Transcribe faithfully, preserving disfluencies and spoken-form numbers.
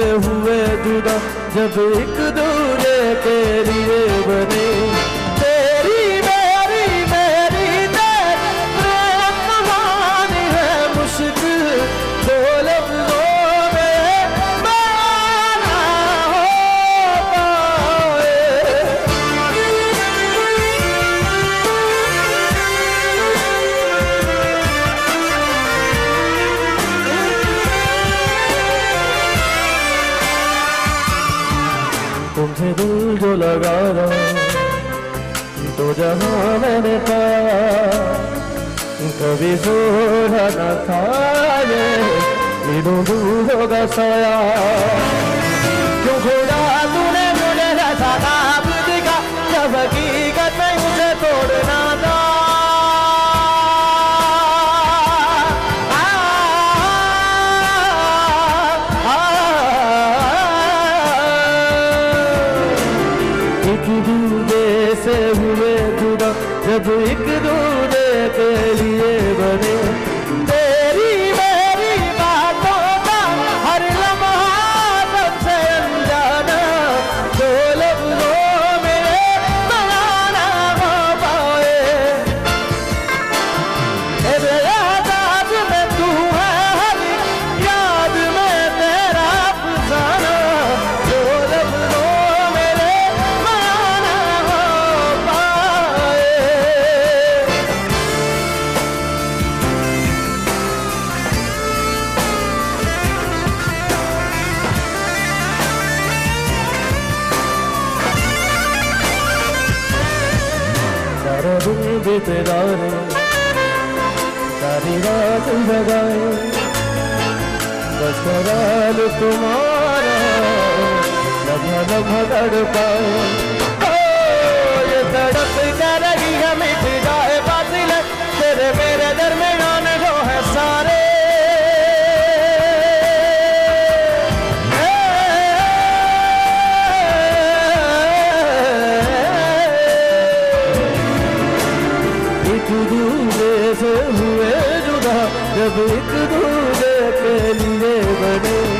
हुए जुदा जब एक दूजे के लिए बने। तेरी मेरी मेरी तेरी प्रेम कहानी है मुश्किल दो लफ्जों में बयां ना हो पाए। तुमसे दिल जो लगाया तो जहाँ मैंने पाया कभी सोचा न था ये दिनों दूर होगा साया। क्यों खुदा तूने मुझे ऐसा ख्वाब दिखा जब हकीकत में मुझे तोड़ना था। एक दूजे से हुए जुदा जब एक दूजे के लिए बने। तेरी मेरी बातों का हर लम्हा सबसे अनजाना दो लफ्जों में बयां ना हो पाए। तेरे याद में तू है हर याद में तेरा अफसाना दो लफ्जों में बयां ना हो पाए। सारा दिन बीतेदार सारी रात जगाए बस सवाल तुम्हारा लम्हा लम्हा तड़पाए। ओ ये तड़प कर रही है मिट जाए फासिले तेरे मेरे दरमियान जो है सारे। एक दूजे से हुए जुदा जब एक दूजे के लिए बने।